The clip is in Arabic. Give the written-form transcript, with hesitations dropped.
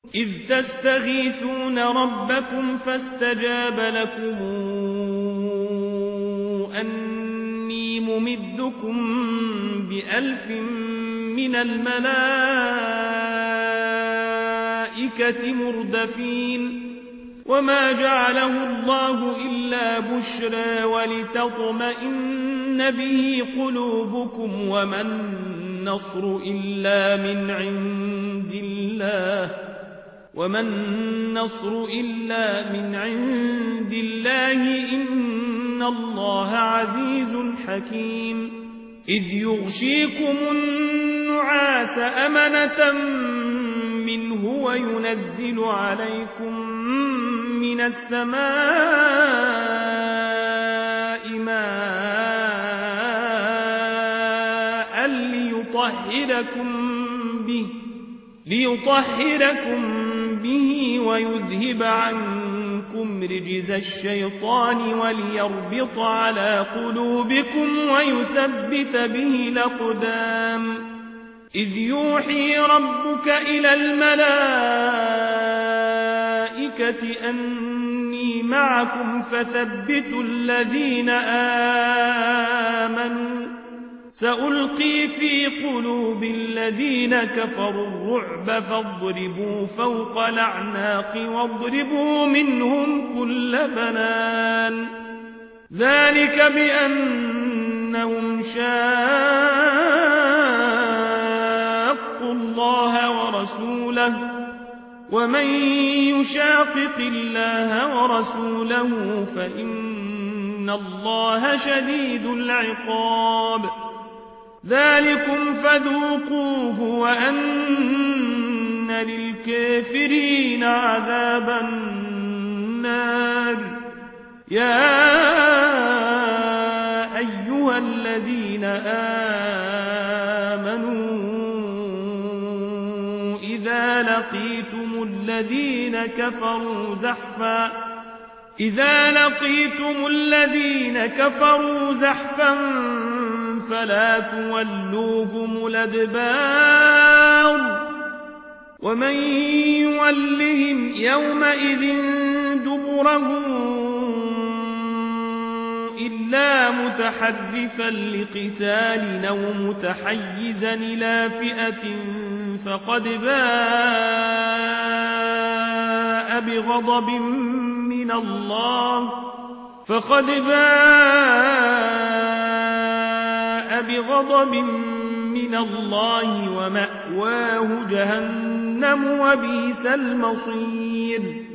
إذ تستغيثون ربكم فاستجاب لكم أني ممدكم ب1000 من الملائكة مردفين وما جعله الله إلا بشرى ولتطمئن به قلوبكم وما النصر إلا من عند الله إن الله عزيز حكيم إذ يغشيكم النعاس أمنة منه وينزل عليكم من السماء ماء ليطهركم به ويذهب عنكم رجز الشيطان وليربط على قلوبكم ويثبت به الأقدام إذ يوحي ربك إلى الملائكة أني معكم فثبتوا الذين آمنوا سألقي في قلوب الذين كفروا الرعب فاضربوا فوق الأعناق واضربوا منهم كل بنان ذلك بأنهم شاقوا الله ورسوله ومن يشاقق الله ورسوله فإن الله شديد العقاب ذلكم فذوقوه وأن للكافرين عذاب النار يا أيها الذين آمنوا إذا لقيتم الذين كفروا زحفا فلا تولوهم الأدبار ومن يولهم يومئذ دبره إلا متحرفا لقتال أو متحيزا إلى فئة فقد باء بغضب من الله ومأواه جهنم وبئس المصير